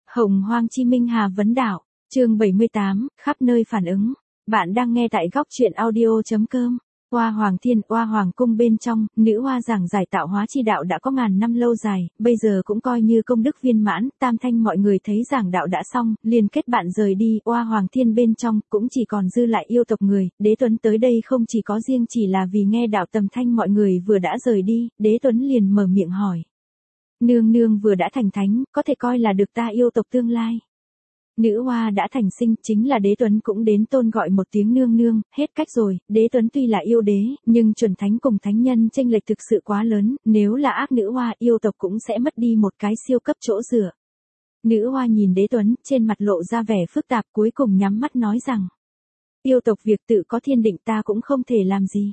Hồng Hoang Chi Minh Hà Vấn Đạo, chương 78, khắp nơi phản ứng. Bạn đang nghe tại góc truyện audio.com. Hoa Hoàng Thiên, Hoa Hoàng Cung bên trong, nữ hoa giảng giải tạo hóa chi đạo đã có ngàn năm lâu dài, bây giờ cũng coi như công đức viên mãn, tam thanh mọi người thấy giảng đạo đã xong, liền kết bạn rời đi, Hoa Hoàng Thiên bên trong, cũng chỉ còn dư lại yêu tộc người, Đế Tuấn tới đây không chỉ có riêng chỉ là vì nghe đạo tầm thanh mọi người vừa đã rời đi, Đế Tuấn liền mở miệng hỏi. Nương nương vừa đã thành thánh, có thể coi là được ta yêu tộc tương lai. Nữ hoa đã thành sinh, chính là Đế Tuấn cũng đến tôn gọi một tiếng nương nương, hết cách rồi, Đế Tuấn tuy là yêu đế, nhưng chuẩn thánh cùng thánh nhân chênh lệch thực sự quá lớn, nếu là ác nữ hoa yêu tộc cũng sẽ mất đi một cái siêu cấp chỗ dựa. Nữ hoa nhìn Đế Tuấn, trên mặt lộ ra vẻ phức tạp cuối cùng nhắm mắt nói rằng. Yêu tộc việc tự có thiên định ta cũng không thể làm gì.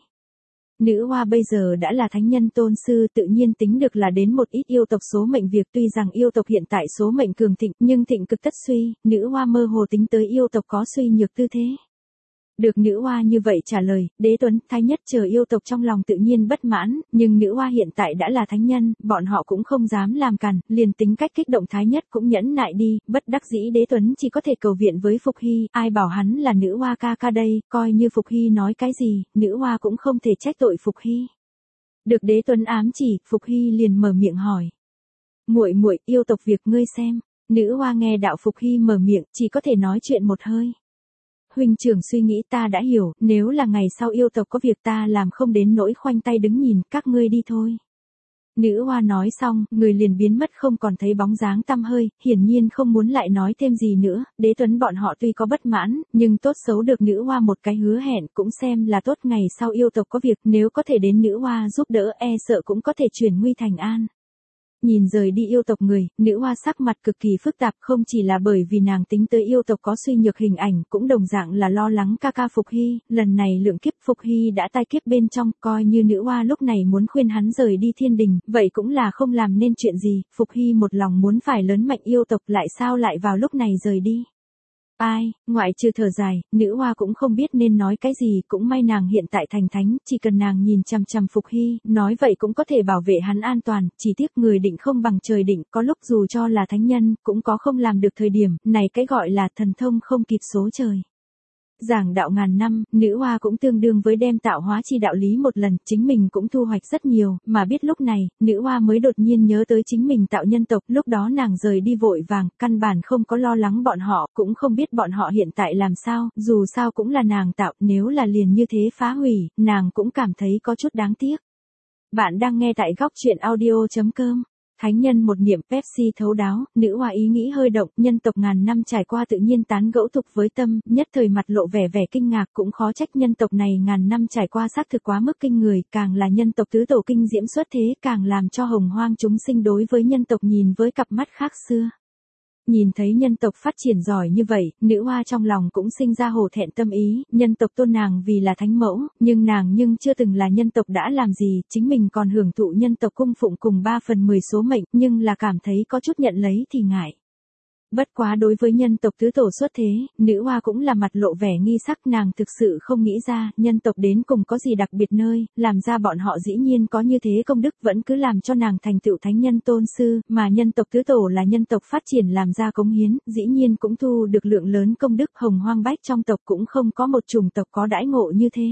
Nữ hoa bây giờ đã là thánh nhân tôn sư tự nhiên tính được là đến một ít yêu tộc số mệnh việc tuy rằng yêu tộc hiện tại số mệnh cường thịnh nhưng thịnh cực tất suy, nữ hoa mơ hồ tính tới yêu tộc có suy nhược tư thế. Được nữ hoa như vậy trả lời, Đế Tuấn, Thái Nhất chờ yêu tộc trong lòng tự nhiên bất mãn, nhưng nữ hoa hiện tại đã là thánh nhân, bọn họ cũng không dám làm cản, liền tính cách kích động Thái Nhất cũng nhẫn nại đi, bất đắc dĩ Đế Tuấn chỉ có thể cầu viện với Phục Hy, ai bảo hắn là nữ hoa ca ca đây, coi như Phục Hy nói cái gì, nữ hoa cũng không thể trách tội Phục Hy. Được Đế Tuấn ám chỉ, Phục Hy liền mở miệng hỏi. Muội muội, yêu tộc việc ngươi xem, nữ hoa nghe đạo Phục Hy mở miệng, chỉ có thể nói chuyện một hơi. Huynh trưởng suy nghĩ ta đã hiểu, nếu là ngày sau yêu tộc có việc ta làm không đến nỗi khoanh tay đứng nhìn, các ngươi đi thôi. Nữ hoa nói xong, người liền biến mất không còn thấy bóng dáng tăm hơi, hiển nhiên không muốn lại nói thêm gì nữa, Đế Tuấn bọn họ tuy có bất mãn, nhưng tốt xấu được nữ hoa một cái hứa hẹn cũng xem là tốt ngày sau yêu tộc có việc, nếu có thể đến nữ hoa giúp đỡ e sợ cũng có thể chuyển nguy thành an. Nhìn rời đi yêu tộc người, nữ hoa sắc mặt cực kỳ phức tạp không chỉ là bởi vì nàng tính tới yêu tộc có suy nhược hình ảnh cũng đồng dạng là lo lắng ca ca Phục Hy, lần này lượng kiếp Phục Hy đã tai kiếp bên trong, coi như nữ hoa lúc này muốn khuyên hắn rời đi thiên đình, vậy cũng là không làm nên chuyện gì, Phục Hy một lòng muốn phải lớn mạnh yêu tộc lại sao lại vào lúc này rời đi. Ai, ngoại trừ thở dài, nữ hoa cũng không biết nên nói cái gì, cũng may nàng hiện tại thành thánh, chỉ cần nàng nhìn chằm chằm Phục Hy, nói vậy cũng có thể bảo vệ hắn an toàn, chỉ tiếc người định không bằng trời định, có lúc dù cho là thánh nhân, cũng có không làm được thời điểm, này cái gọi là thần thông không kịp số trời. Giảng đạo ngàn năm, nữ hoa cũng tương đương với đem tạo hóa chi đạo lý một lần, chính mình cũng thu hoạch rất nhiều, mà biết lúc này, nữ hoa mới đột nhiên nhớ tới chính mình tạo nhân tộc, lúc đó nàng rời đi vội vàng, căn bản không có lo lắng bọn họ, cũng không biết bọn họ hiện tại làm sao, dù sao cũng là nàng tạo, nếu là liền như thế phá hủy, nàng cũng cảm thấy có chút đáng tiếc. Bạn đang nghe tại góc truyện audio.com. Thánh nhân một niệm Pepsi thấu đáo, nữ hoa ý nghĩ hơi động, nhân tộc ngàn năm trải qua tự nhiên tán gẫu tục với tâm, nhất thời mặt lộ vẻ kinh ngạc cũng khó trách nhân tộc này ngàn năm trải qua xác thực quá mức kinh người, càng là nhân tộc tứ tổ kinh diễm xuất thế càng làm cho hồng hoang chúng sinh đối với nhân tộc nhìn với cặp mắt khác xưa. Nhìn thấy nhân tộc phát triển giỏi như vậy, nữ hoa trong lòng cũng sinh ra hổ thẹn tâm ý, nhân tộc tôn nàng vì là thánh mẫu, nhưng chưa từng là nhân tộc đã làm gì, chính mình còn hưởng thụ nhân tộc cung phụng cùng 3/10 số mệnh, nhưng là cảm thấy có chút nhận lấy thì ngại. Bất quá đối với nhân tộc tứ tổ xuất thế, nữ hoa cũng là mặt lộ vẻ nghi sắc nàng thực sự không nghĩ ra, nhân tộc đến cùng có gì đặc biệt nơi, làm ra bọn họ dĩ nhiên có như thế công đức vẫn cứ làm cho nàng thành tựu thánh nhân tôn sư, mà nhân tộc tứ tổ là nhân tộc phát triển làm ra cống hiến, dĩ nhiên cũng thu được lượng lớn công đức hồng hoang bách trong tộc cũng không có một chủng tộc có đãi ngộ như thế.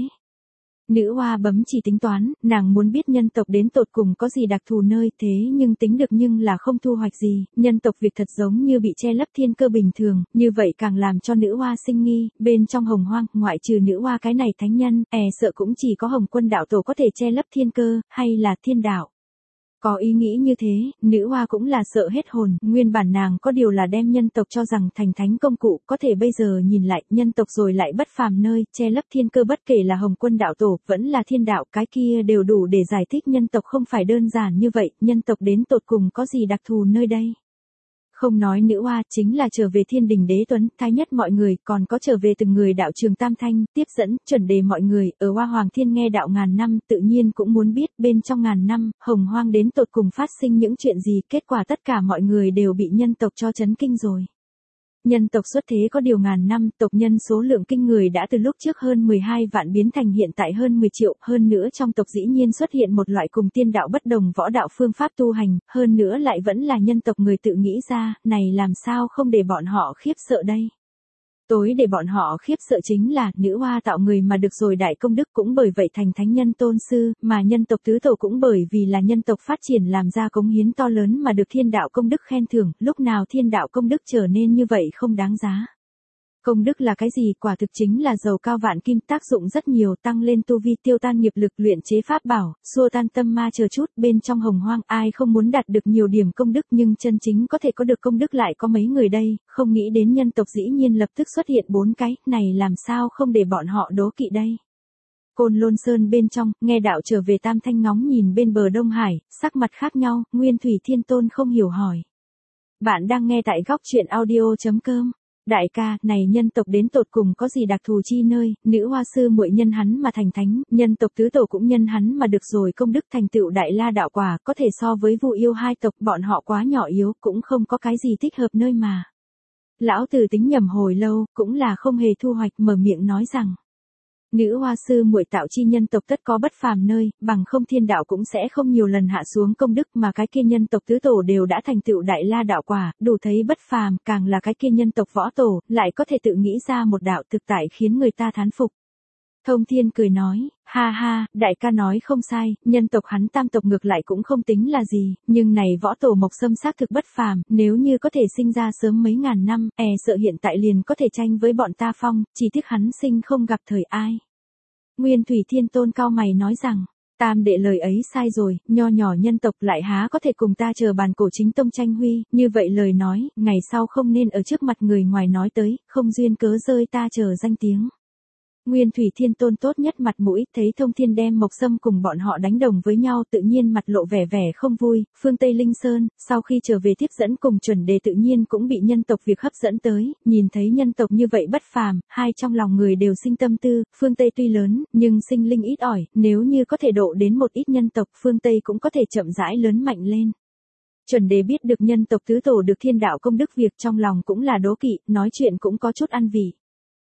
Nữ hoa bấm chỉ tính toán, nàng muốn biết nhân tộc đến tột cùng có gì đặc thù nơi thế nhưng tính được nhưng là không thu hoạch gì, nhân tộc việc thật giống như bị che lấp thiên cơ bình thường, như vậy càng làm cho nữ hoa sinh nghi, bên trong hồng hoang, ngoại trừ nữ hoa cái này thánh nhân, sợ cũng chỉ có Hồng Quân đạo tổ có thể che lấp thiên cơ, hay là thiên đạo. Có ý nghĩ như thế, nữ hoa cũng là sợ hết hồn, nguyên bản nàng có điều là đem nhân tộc cho rằng thành thánh công cụ, có thể bây giờ nhìn lại, nhân tộc rồi lại bất phàm nơi, che lấp thiên cơ bất kể là Hồng Quân đạo tổ, vẫn là thiên đạo, cái kia đều đủ để giải thích nhân tộc không phải đơn giản như vậy, nhân tộc đến tột cùng có gì đặc thù nơi đây. Không nói nữ hoa, chính là trở về thiên đình Đế Tuấn, Thái Nhất mọi người, còn có trở về từng người đạo trường tam thanh, tiếp dẫn, chuẩn đề mọi người, ở Hoa Hoàng Thiên nghe đạo ngàn năm, tự nhiên cũng muốn biết, bên trong ngàn năm, hồng hoang đến tột cùng phát sinh những chuyện gì, kết quả tất cả mọi người đều bị nhân tộc cho chấn kinh rồi. Nhân tộc xuất thế có điều ngàn năm, tộc nhân số lượng kinh người đã từ lúc trước hơn 12 vạn biến thành hiện tại hơn 10 triệu, hơn nữa trong tộc dĩ nhiên xuất hiện một loại cùng tiên đạo bất đồng võ đạo phương pháp tu hành, hơn nữa lại vẫn là nhân tộc người tự nghĩ ra, này làm sao không để bọn họ khiếp sợ đây. Tối để bọn họ khiếp sợ chính là, nữ hoa tạo người mà được rồi đại công đức cũng bởi vậy thành thánh nhân tôn sư, mà nhân tộc tứ tổ cũng bởi vì là nhân tộc phát triển làm ra cống hiến to lớn mà được thiên đạo công đức khen thưởng, lúc nào thiên đạo công đức trở nên như vậy không đáng giá. Công đức là cái gì? Quả thực chính là dầu cao vạn kim, tác dụng rất nhiều, tăng lên tu vi, tiêu tan nghiệp lực, luyện chế pháp bảo, xua tan tâm ma chờ chút, bên trong hồng hoang ai không muốn đạt được nhiều điểm công đức, nhưng chân chính có thể có được công đức lại có mấy người đây, không nghĩ đến nhân tộc dĩ nhiên lập tức xuất hiện 4 cái, này làm sao không để bọn họ đố kỵ đây. Côn Lôn Sơn bên trong, nghe đạo trở về Tam Thanh ngóng nhìn bên bờ Đông Hải, sắc mặt khác nhau, Nguyên Thủy Thiên Tôn không hiểu hỏi. Bạn đang nghe tại góc truyện audio.com. Đại ca, này nhân tộc đến tột cùng có gì đặc thù chi nơi, nữ hoa sư muội nhân hắn mà thành thánh, nhân tộc tứ tổ cũng nhân hắn mà được rồi công đức thành tựu đại la đạo quả, có thể so với Vu Yêu hai tộc, bọn họ quá nhỏ yếu, cũng không có cái gì thích hợp nơi mà. Lão Tử tính nhầm hồi lâu, cũng là không hề thu hoạch, mở miệng nói rằng. Nữ hoa sư muội tạo chi nhân tộc tất có bất phàm nơi, bằng không thiên đạo cũng sẽ không nhiều lần hạ xuống công đức, mà cái kia nhân tộc tứ tổ đều đã thành tựu đại la đạo quả, đủ thấy bất phàm, càng là cái kia nhân tộc võ tổ, lại có thể tự nghĩ ra một đạo thực tại khiến người ta thán phục. Thông Thiên cười nói, ha ha, đại ca nói không sai, nhân tộc hắn tam tộc ngược lại cũng không tính là gì, nhưng này võ tổ Mộc Sâm xác thực bất phàm, nếu như có thể sinh ra sớm mấy ngàn năm, sợ hiện tại liền có thể tranh với bọn ta phong, chỉ tiếc hắn sinh không gặp thời ai. Nguyên Thủy Thiên Tôn cao mày nói rằng, tam đệ lời ấy sai rồi, nho nhỏ nhân tộc lại há có thể cùng ta chờ bàn cổ chính tông tranh huy, như vậy lời nói, ngày sau không nên ở trước mặt người ngoài nói tới, không duyên cớ rơi ta chờ danh tiếng. Nguyên Thủy Thiên Tôn tốt nhất mặt mũi, thấy Thông Thiên đem Mộc Sâm cùng bọn họ đánh đồng với nhau tự nhiên mặt lộ vẻ không vui, phương Tây Linh Sơn, sau khi trở về tiếp dẫn cùng chuẩn đề tự nhiên cũng bị nhân tộc việc hấp dẫn tới, nhìn thấy nhân tộc như vậy bất phàm, hai trong lòng người đều sinh tâm tư, phương Tây tuy lớn, nhưng sinh linh ít ỏi, nếu như có thể độ đến một ít nhân tộc, phương Tây cũng có thể chậm rãi lớn mạnh lên. Chuẩn đề biết được nhân tộc tứ tổ được thiên đạo công đức việc trong lòng cũng là đố kỵ, nói chuyện cũng có chút ăn vị.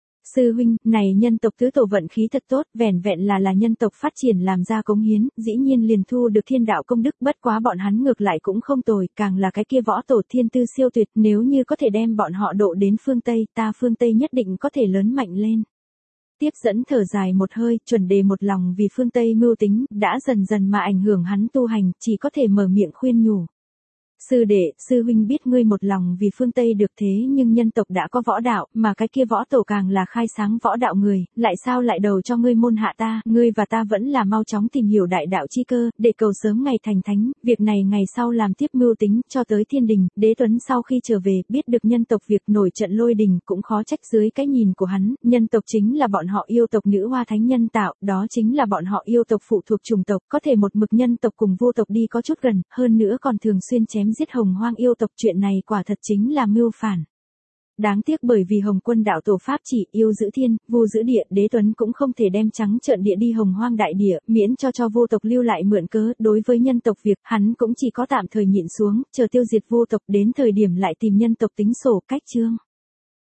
Sư huynh, này nhân tộc tứ tổ vận khí thật tốt, vẻn vẹn là nhân tộc phát triển làm ra cống hiến, dĩ nhiên liền thu được thiên đạo công đức, bất quá bọn hắn ngược lại cũng không tồi, càng là cái kia võ tổ thiên tư siêu tuyệt, nếu như có thể đem bọn họ độ đến phương Tây, ta phương Tây nhất định có thể lớn mạnh lên. Tiếp dẫn thở dài một hơi, chuẩn đề một lòng vì phương Tây mưu tính, đã dần dần mà ảnh hưởng hắn tu hành, chỉ có thể mở miệng khuyên nhủ. Sư đệ, sư huynh biết ngươi một lòng vì phương Tây được thế nhưng nhân tộc đã có võ đạo, mà cái kia võ tổ càng là khai sáng võ đạo người, lại sao lại đầu cho ngươi môn hạ ta, ngươi và ta vẫn là mau chóng tìm hiểu đại đạo chi cơ, để cầu sớm ngày thành thánh, việc này ngày sau làm tiếp mưu tính, cho tới thiên đình, Đế Tuấn sau khi trở về, biết được nhân tộc việc nổi trận lôi đình, cũng khó trách dưới cái nhìn của hắn, nhân tộc chính là bọn họ yêu tộc nữ hoa thánh nhân tạo, đó chính là bọn họ yêu tộc phụ thuộc chủng tộc, có thể một mực nhân tộc cùng vô tộc đi có chút gần, hơn nữa còn thường xuyên chém giết hồng hoang yêu tộc, chuyện này quả thật chính là mưu phản. Đáng tiếc bởi vì Hồng Quân đạo tổ pháp chỉ yêu giữ thiên, vô giữ địa, Đế Tuấn cũng không thể đem trắng trợn địa đi hồng hoang đại địa, miễn cho vô tộc lưu lại mượn cớ, đối với nhân tộc việc, hắn cũng chỉ có tạm thời nhịn xuống, chờ tiêu diệt vô tộc, đến thời điểm lại tìm nhân tộc tính sổ, cách chương.